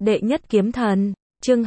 Đệ nhất kiếm thần, chương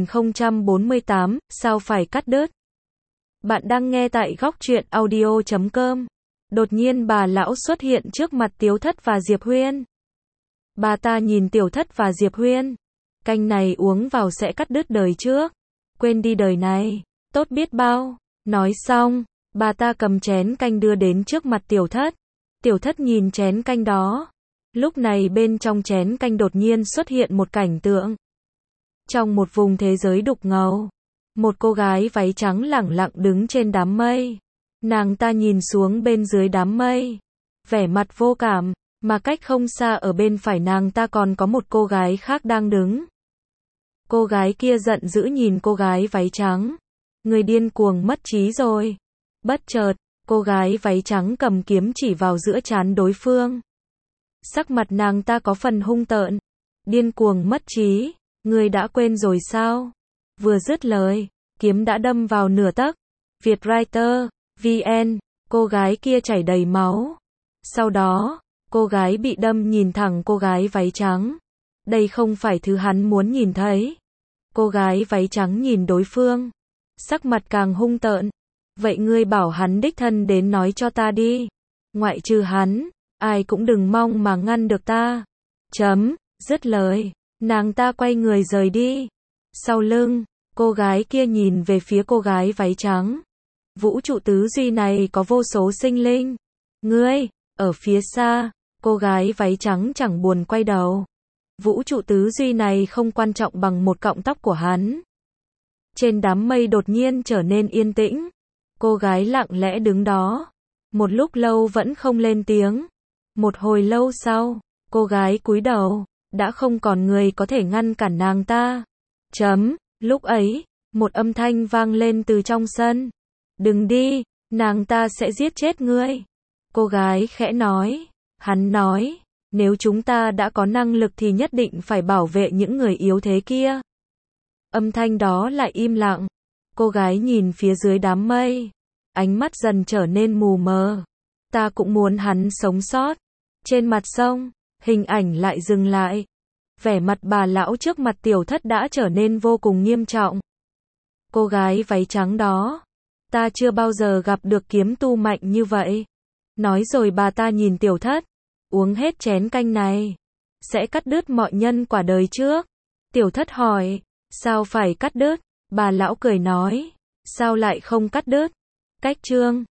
2048, sao phải cắt đứt. Bạn đang nghe tại góc truyện audio.com. Đột nhiên bà lão xuất hiện trước mặt Tiếu Thất và Diệp Huyên. Bà ta nhìn Tiểu Thất và Diệp Huyên. Canh này uống vào sẽ cắt đứt đời trước. Quên đi đời này, tốt biết bao. Nói xong, bà ta cầm chén canh đưa đến trước mặt Tiểu Thất. Tiểu Thất nhìn chén canh đó. Lúc này bên trong chén canh đột nhiên xuất hiện một cảnh tượng. Trong một vùng thế giới đục ngầu, một cô gái váy trắng lẳng lặng đứng trên đám mây. Nàng ta nhìn xuống bên dưới đám mây, vẻ mặt vô cảm, mà cách không xa ở bên phải nàng ta còn có một cô gái khác đang đứng. Cô gái kia giận dữ nhìn cô gái váy trắng. Người điên cuồng mất trí rồi. Bất chợt, cô gái váy trắng cầm kiếm chỉ vào giữa trán đối phương. Sắc mặt nàng ta có phần hung tợn. Điên cuồng mất trí, ngươi đã quên rồi sao? Vừa dứt lời, kiếm đã đâm vào nửa tấc. Vietwriter, VN, cô gái kia chảy đầy máu. Sau đó, cô gái bị đâm nhìn thẳng cô gái váy trắng. Đây không phải thứ hắn muốn nhìn thấy. Cô gái váy trắng nhìn đối phương, sắc mặt càng hung tợn. Vậy ngươi bảo hắn đích thân đến nói cho ta đi. Ngoại trừ hắn, ai cũng đừng mong mà ngăn được ta. Dứt lời, nàng ta quay người rời đi. Sau lưng, cô gái kia nhìn về phía cô gái váy trắng. Vũ trụ tứ duy này có vô số sinh linh. Ngươi, ở phía xa, cô gái váy trắng chẳng buồn quay đầu. Vũ trụ tứ duy này không quan trọng bằng một cọng tóc của hắn. Trên đám mây đột nhiên trở nên yên tĩnh. Cô gái lặng lẽ đứng đó. Một lúc lâu vẫn không lên tiếng. Một hồi lâu sau, cô gái cúi đầu. Đã không còn người có thể ngăn cản nàng ta. Lúc ấy, một âm thanh vang lên từ trong sân. Đừng đi, nàng ta sẽ giết chết ngươi. Cô gái khẽ nói. Hắn nói, nếu chúng ta đã có năng lực thì nhất định phải bảo vệ những người yếu thế kia. Âm thanh đó lại im lặng. Cô gái nhìn phía dưới đám mây. Ánh mắt dần trở nên mù mờ. Ta cũng muốn hắn sống sót. Trên mặt sông, hình ảnh lại dừng lại. Vẻ mặt bà lão trước mặt Tiểu Thất đã trở nên vô cùng nghiêm trọng. Cô gái váy trắng đó. Ta chưa bao giờ gặp được kiếm tu mạnh như vậy. Nói rồi bà ta nhìn Tiểu Thất. Uống hết chén canh này, sẽ cắt đứt mọi nhân quả đời trước. Tiểu Thất hỏi, sao phải cắt đứt? Bà lão cười nói, sao lại không cắt đứt? Cách chương